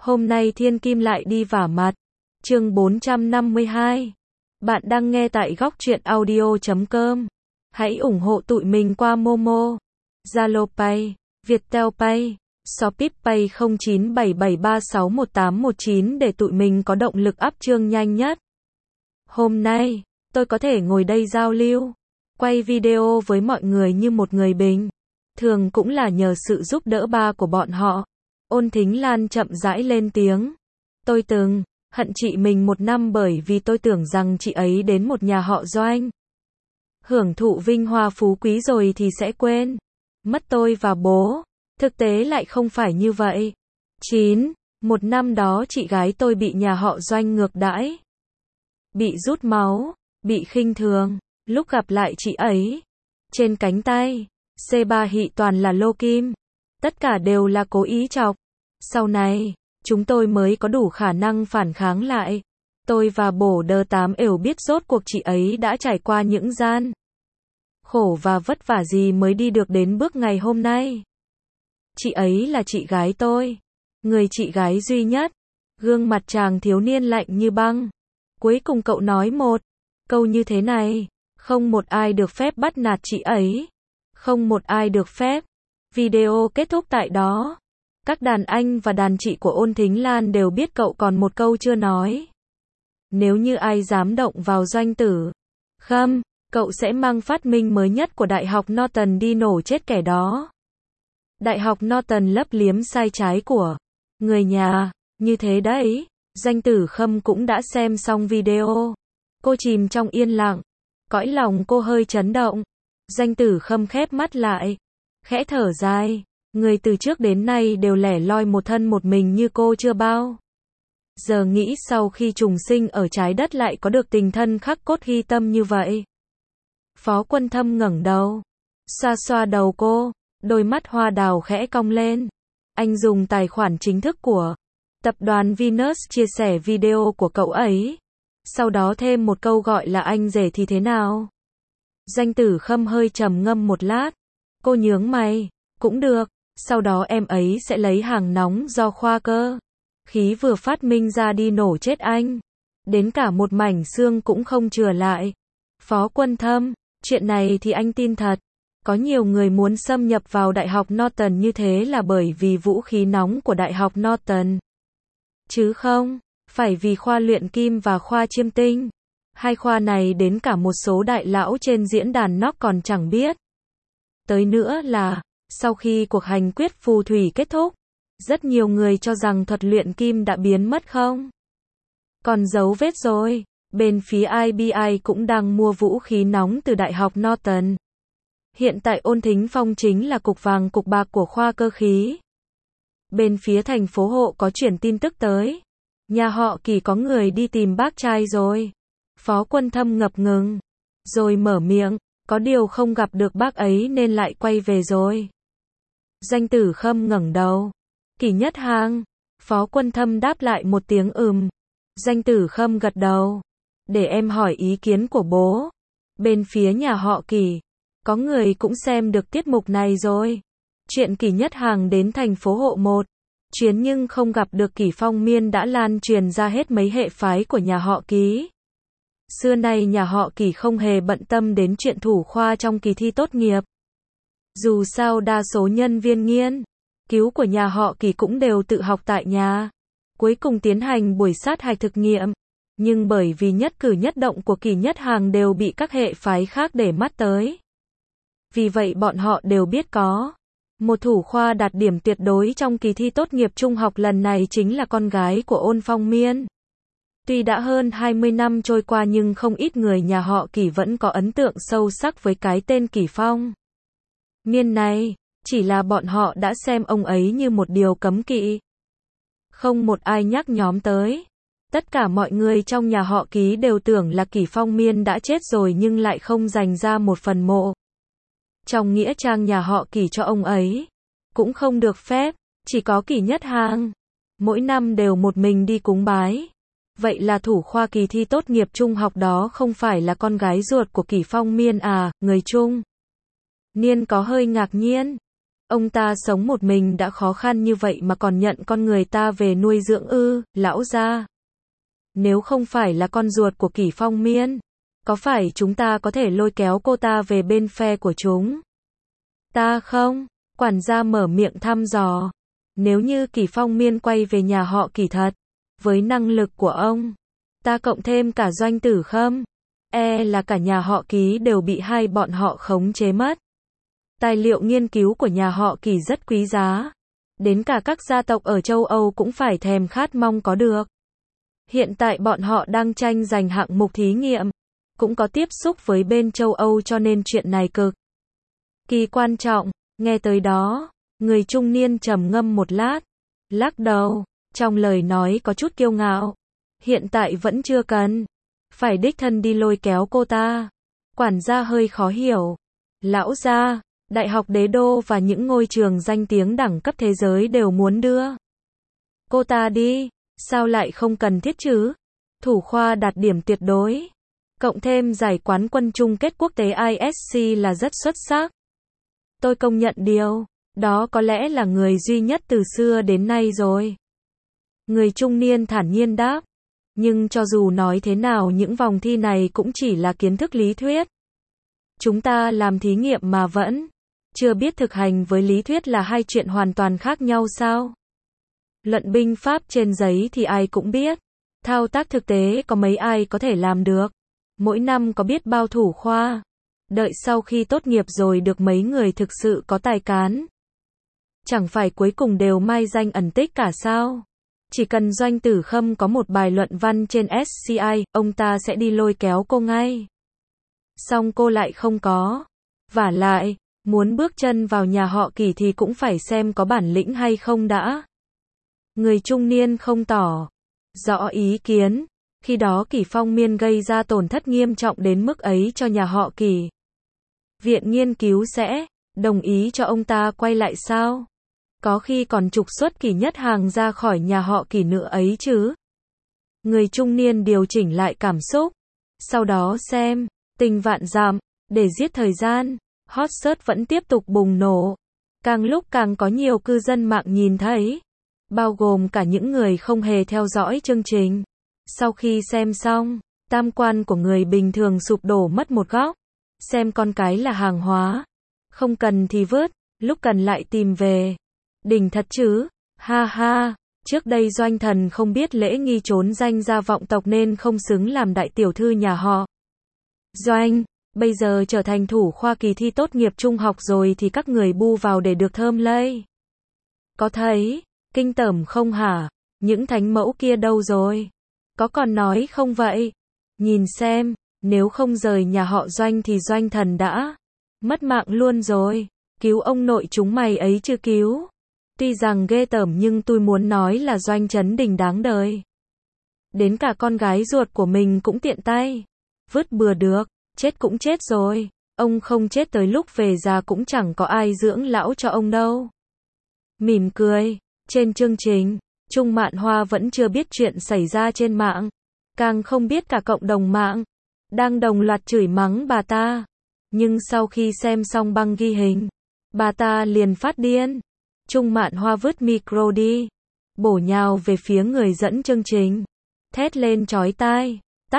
Hôm nay Thiên Kim lại đi vả mặt. Chương 452. Bạn đang nghe tại góc truyện audio.com. Hãy ủng hộ tụi mình qua Momo, Zalo Pay, Viettel Pay, Shopee Pay 0977361819 để tụi mình có động lực up chương nhanh nhất. Hôm nay, tôi có thể ngồi đây giao lưu, quay video với mọi người như một người bình thường cũng là nhờ sự giúp đỡ ba của bọn họ. Ôn Thính Lan chậm rãi lên tiếng. Tôi từng hận chị mình 1 năm bởi vì tôi tưởng rằng chị ấy đến một nhà họ Doanh, hưởng thụ vinh hoa phú quý rồi thì sẽ quên mất tôi và bố. Thực tế lại không phải như vậy. 1 năm đó chị gái tôi bị nhà họ Doanh ngược đãi, bị rút máu, bị khinh thường. Lúc gặp lại chị ấy, trên cánh tay, C3 hị toàn là lô kim. Tất cả đều là cố ý chọc. Sau này, chúng tôi mới có đủ khả năng phản kháng lại. Tôi và bổ đơ tám ểu biết rốt cuộc chị ấy đã trải qua những gian khổ và vất vả gì mới đi được đến bước ngày hôm nay. Chị ấy là chị gái tôi, người chị gái duy nhất. Gương mặt chàng thiếu niên lạnh như băng. Cuối cùng cậu nói một câu như thế này: không một ai được phép bắt nạt chị ấy. Không một ai được phép. Video kết thúc tại đó. Các đàn anh và đàn chị của Ôn Thính Lan đều biết cậu còn một câu chưa nói. Nếu như ai dám động vào Doanh Tử Khâm, cậu sẽ mang phát minh mới nhất của Đại học Norton đi nổ chết kẻ đó. Đại học Norton lấp liếm sai trái của người nhà, như thế đấy. Doanh Tử Khâm cũng đã xem xong video. Cô chìm trong yên lặng. Cõi lòng cô hơi chấn động. Doanh Tử Khâm khép mắt lại, khẽ thở dài. Người từ trước đến nay đều lẻ loi một thân một mình như cô chưa bao giờ nghĩ sau khi trùng sinh ở trái đất lại có được tình thân khắc cốt ghi tâm như vậy. Phó Quân Thâm ngẩng đầu, xoa xoa đầu cô, đôi mắt hoa đào khẽ cong lên. Anh dùng tài khoản chính thức của tập đoàn Venus chia sẻ video của cậu ấy. Sau đó thêm một câu gọi là anh rể thì thế nào? Doanh Tử Khâm hơi trầm ngâm một lát. Cô nhướng mày, cũng được. Sau đó em ấy sẽ lấy hàng nóng do khoa cơ khí vừa phát minh ra đi nổ chết anh. Đến cả một mảnh xương cũng không chừa lại. Phó Quân Thâm, chuyện này thì anh tin thật. Có nhiều người muốn xâm nhập vào Đại học Norton như thế là bởi vì vũ khí nóng của Đại học Norton. Chứ không phải vì khoa luyện kim và khoa chiêm tinh. Hai khoa này đến cả một số đại lão trên diễn đàn NOC còn chẳng biết. Tới nữa là, sau khi cuộc hành quyết phù thủy kết thúc, rất nhiều người cho rằng thuật luyện kim đã biến mất không còn dấu vết rồi. Bên phía IBI cũng đang mua vũ khí nóng từ Đại học Norton. Hiện tại Ôn Thính Phong chính là cục vàng cục bạc của khoa cơ khí. Bên phía thành phố Hộ có chuyển tin tức tới. Nhà họ Kỳ có người đi tìm bác trai rồi. Phó Quân Thâm ngập ngừng, rồi mở miệng, có điều không gặp được bác ấy nên lại quay về rồi. Doanh Tử Khâm ngẩng đầu. Kỳ Nhất Hàng. Phó Quân Thâm đáp lại một tiếng Doanh Tử Khâm gật đầu. Để em hỏi ý kiến của bố. Bên phía nhà họ Kỳ, có người cũng xem được tiết mục này rồi. Chuyện Kỳ Nhất Hàng đến thành phố Hộ một chuyến nhưng không gặp được Kỳ Phong Miên đã lan truyền ra hết mấy hệ phái của nhà họ Ký. Xưa nay nhà họ Kỳ không hề bận tâm đến chuyện thủ khoa trong kỳ thi tốt nghiệp. Dù sao đa số nhân viên nghiên cứu của nhà họ Kỳ cũng đều tự học tại nhà, cuối cùng tiến hành buổi sát hạch thực nghiệm. Nhưng bởi vì nhất cử nhất động của Kỳ Nhất Hàng đều bị các hệ phái khác để mắt tới. Vì vậy bọn họ đều biết có một thủ khoa đạt điểm tuyệt đối trong kỳ thi tốt nghiệp trung học lần này chính là con gái của Ôn Phong Miên. Tuy đã hơn 20 năm trôi qua nhưng không ít người nhà họ Kỳ vẫn có ấn tượng sâu sắc với cái tên Kỳ Phong Miên này, chỉ là bọn họ đã xem ông ấy như một điều cấm kỵ. Không một ai nhắc nhóm tới. Tất cả mọi người trong nhà họ Ký đều tưởng là Kỳ Phong Miên đã chết rồi nhưng lại không dành ra một phần mộ trong nghĩa trang nhà họ Kỳ cho ông ấy. Cũng không được phép, chỉ có Kỳ Nhất Hàng mỗi năm đều một mình đi cúng bái. Vậy là thủ khoa kỳ thi tốt nghiệp trung học đó không phải là con gái ruột của Kỳ Phong Miên à? Người trung niên có hơi ngạc nhiên. Ông ta sống một mình đã khó khăn như vậy mà còn nhận con người ta về nuôi dưỡng ư, lão gia. Nếu không phải là con ruột của Kỷ Phong Miên, có phải chúng ta có thể lôi kéo cô ta về bên phe của chúng? Ta không, quản gia mở miệng thăm dò. Nếu như Kỷ Phong Miên quay về nhà họ Kỷ thật, với năng lực của ông, ta cộng thêm cả Doanh Tử Khâm, là cả nhà họ Ký đều bị hai bọn họ khống chế mất. Tài liệu nghiên cứu của nhà họ Kỷ rất quý giá, đến cả các gia tộc ở châu Âu cũng phải thèm khát mong có được. Hiện tại bọn họ đang tranh giành hạng mục thí nghiệm, cũng có tiếp xúc với bên châu Âu cho nên chuyện này cực kỳ quan trọng. Nghe tới đó, người trung niên trầm ngâm một lát, lắc đầu, trong lời nói có chút kiêu ngạo. Hiện tại vẫn chưa cần, phải đích thân đi lôi kéo cô ta. Quản gia hơi khó hiểu. Lão gia, Đại học Đế Đô và những ngôi trường danh tiếng đẳng cấp thế giới đều muốn đưa cô ta đi, sao lại không cần thiết chứ? Thủ khoa đạt điểm tuyệt đối, cộng thêm giải quán quân chung kết quốc tế ISC là rất xuất sắc. Tôi công nhận điều đó có lẽ là người duy nhất từ xưa đến nay rồi. Người trung niên thản nhiên đáp. Nhưng cho dù nói thế nào những vòng thi này cũng chỉ là kiến thức lý thuyết. Chúng ta làm thí nghiệm mà vẫn chưa biết thực hành với lý thuyết là hai chuyện hoàn toàn khác nhau sao? Luận binh pháp trên giấy thì ai cũng biết. Thao tác thực tế có mấy ai có thể làm được. Mỗi năm có biết bao thủ khoa. Đợi sau khi tốt nghiệp rồi được mấy người thực sự có tài cán. Chẳng phải cuối cùng đều mai danh ẩn tích cả sao? Chỉ cần Doanh Tử Khâm có một bài luận văn trên SCI, ông ta sẽ đi lôi kéo cô ngay. Xong cô lại không có. Vả lại, muốn bước chân vào nhà họ Kỷ thì cũng phải xem có bản lĩnh hay không đã. Người trung niên không tỏ rõ ý kiến. Khi đó Kỷ Phong Miên gây ra tổn thất nghiêm trọng đến mức ấy cho nhà họ Kỷ. Viện nghiên cứu sẽ đồng ý cho ông ta quay lại sao? Có khi còn trục xuất Kỷ Nhất Hàng ra khỏi nhà họ Kỷ nữa ấy chứ. Người trung niên điều chỉnh lại cảm xúc. Sau đó xem, tình vạn dặm, để giết thời gian, hot search vẫn tiếp tục bùng nổ. Càng lúc càng có nhiều cư dân mạng nhìn thấy, bao gồm cả những người không hề theo dõi chương trình. Sau khi xem xong, tam quan của người bình thường sụp đổ mất một góc. Xem con cái là hàng hóa. Không cần thì vứt, lúc cần lại tìm về. Đỉnh thật chứ, ha ha, trước đây Doanh Thần không biết lễ nghi trốn danh gia vọng tộc nên không xứng làm đại tiểu thư nhà họ Doanh, bây giờ trở thành thủ khoa kỳ thi tốt nghiệp trung học rồi thì các người bu vào để được thơm lây. Có thấy, kinh tởm không hả? Những thánh mẫu kia đâu rồi? Có còn nói không vậy? Nhìn xem, nếu không rời nhà họ Doanh thì Doanh Thần đã mất mạng luôn rồi. Cứu ông nội chúng mày ấy chưa cứu. Tuy rằng ghê tởm nhưng tôi muốn nói là Doanh Trấn Đình đáng đời. Đến cả con gái ruột của mình cũng tiện tay vứt bừa được, chết cũng chết rồi. Ông không chết tới lúc về già cũng chẳng có ai dưỡng lão cho ông đâu. Mỉm cười, trên chương trình, Trung Mạn Hoa vẫn chưa biết chuyện xảy ra trên mạng, càng không biết cả cộng đồng mạng đang đồng loạt chửi mắng bà ta. Nhưng sau khi xem xong băng ghi hình, bà ta liền phát điên. Trung Mạn Hoa vứt micro đi, bổ nhào về phía người dẫn chương trình, thét lên chói tai,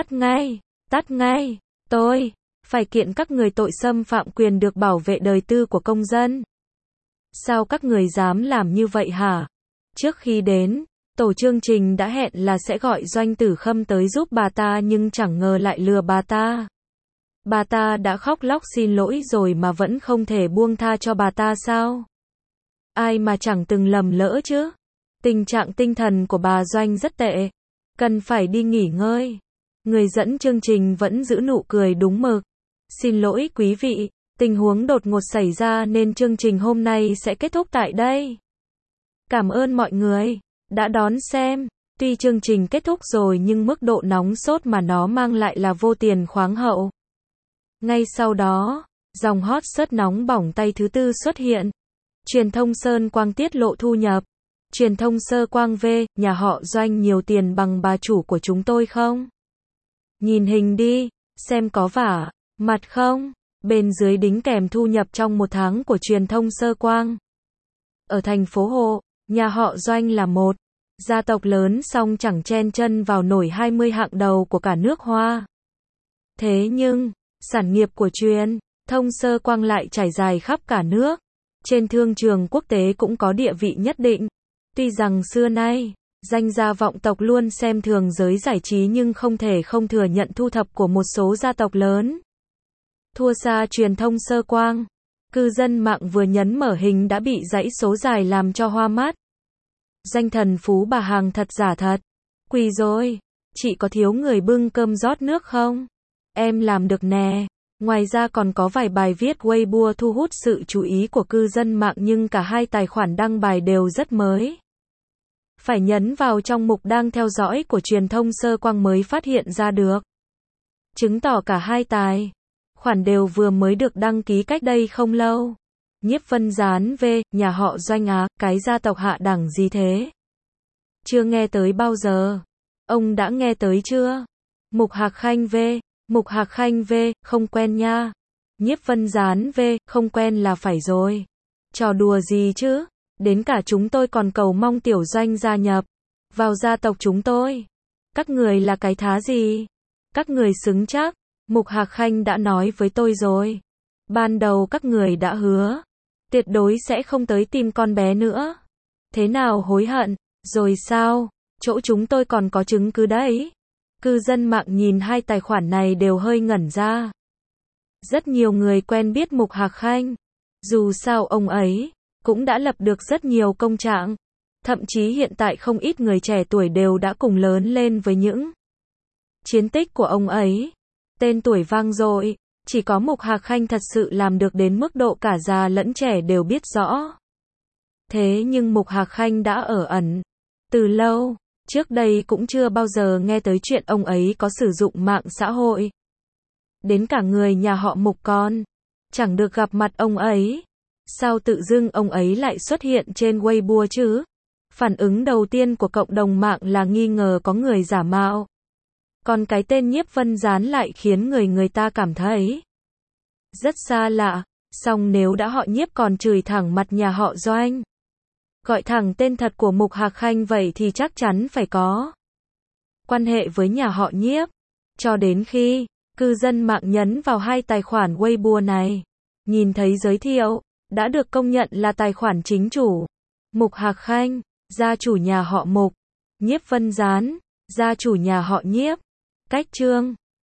tắt ngay, tôi phải kiện các người tội xâm phạm quyền được bảo vệ đời tư của công dân. Sao các người dám làm như vậy hả? Trước khi đến, tổ chương trình đã hẹn là sẽ gọi Doanh Tử Khâm tới giúp bà ta nhưng chẳng ngờ lại lừa bà ta. Bà ta đã khóc lóc xin lỗi rồi mà vẫn không thể buông tha cho bà ta sao? Ai mà chẳng từng lầm lỡ chứ? Tình trạng tinh thần của bà Doanh rất tệ, cần phải đi nghỉ ngơi. Người dẫn chương trình vẫn giữ nụ cười đúng mực. Xin lỗi quý vị, tình huống đột ngột xảy ra nên chương trình hôm nay sẽ kết thúc tại đây. Cảm ơn mọi người đã đón xem. Tuy chương trình kết thúc rồi nhưng mức độ nóng sốt mà nó mang lại là vô tiền khoáng hậu. Ngay sau đó, dòng hot search nóng bỏng tay thứ tư xuất hiện. Truyền thông Sơn Quang tiết lộ thu nhập. Truyền thông Sơ Quang V, nhà họ Doanh nhiều tiền bằng bà chủ của chúng tôi không? Nhìn hình đi, xem có vả mặt không? Bên dưới đính kèm thu nhập trong một tháng của truyền thông Sơ Quang. Ở thành phố Hồ, nhà họ Doanh là một gia tộc lớn song chẳng chen chân vào nổi 20 hạng đầu của cả nước Hoa. Thế nhưng, sản nghiệp của truyền thông Sơ Quang lại trải dài khắp cả nước. Trên thương trường quốc tế cũng có địa vị nhất định. Tuy rằng xưa nay, danh gia vọng tộc luôn xem thường giới giải trí nhưng không thể không thừa nhận thu thập của một số gia tộc lớn thua xa truyền thông Sơ Quang. Cư dân mạng vừa nhấn mở hình đã bị dãy số dài làm cho hoa mắt. Danh thần phú bà hàng thật giả thật. Quỳ rồi, chị có thiếu người bưng cơm rót nước không? Em làm được nè. Ngoài ra còn có vài bài viết Weibo thu hút sự chú ý của cư dân mạng nhưng cả hai tài khoản đăng bài đều rất mới. Phải nhấn vào trong mục đang theo dõi của truyền thông Sơ Quang mới phát hiện ra được. Chứng tỏ cả hai tài khoản đều vừa mới được đăng ký cách đây không lâu. Nhiếp Vân Gián v. Nhà họ Doanh á, cái gia tộc hạ đẳng gì thế? Chưa nghe tới bao giờ. Ông đã nghe tới chưa? Mục Hạc Khanh v. Mục Hạc Khanh v. Không quen nha. Nhiếp Vân Gián v. Không quen là phải rồi. Trò đùa gì chứ? Đến cả chúng tôi còn cầu mong Tiểu Doanh gia nhập vào gia tộc chúng tôi. Các người là cái thá gì? Các người xứng chắc. Mục Hạc Khanh đã nói với tôi rồi. Ban đầu các người đã hứa tuyệt đối sẽ không tới tìm con bé nữa. Thế nào hối hận? Rồi sao? Chỗ chúng tôi còn có chứng cứ đấy. Cư dân mạng nhìn hai tài khoản này đều hơi ngẩn ra. Rất nhiều người quen biết Mục Hạc Khanh. Dù sao ông ấy cũng đã lập được rất nhiều công trạng. Thậm chí hiện tại không ít người trẻ tuổi đều đã cùng lớn lên với những chiến tích của ông ấy. Tên tuổi vang dội, chỉ có Mục Hạc Khanh thật sự làm được đến mức độ cả già lẫn trẻ đều biết rõ. Thế nhưng Mục Hạc Khanh đã ở ẩn từ lâu, trước đây cũng chưa bao giờ nghe tới chuyện ông ấy có sử dụng mạng xã hội. Đến cả người nhà họ Mục con chẳng được gặp mặt ông ấy. Sao tự dưng ông ấy lại xuất hiện trên Weibo chứ? Phản ứng đầu tiên của cộng đồng mạng là nghi ngờ có người giả mạo. Còn cái tên Nhiếp Vân Gián lại khiến người ta cảm thấy rất xa lạ. Song nếu đã họ Nhiếp còn chửi thẳng mặt nhà họ Doanh, gọi thẳng tên thật của Mục Hạc Khanh vậy thì chắc chắn phải có quan hệ với nhà họ Nhiếp. Cho đến khi cư dân mạng nhấn vào hai tài khoản Weibo này, nhìn thấy giới thiệu đã được công nhận là tài khoản chính chủ. Mục Hạc Khanh, gia chủ nhà họ Mục. Nhiếp Vân Gián, gia chủ nhà họ Nhiếp. Cách chương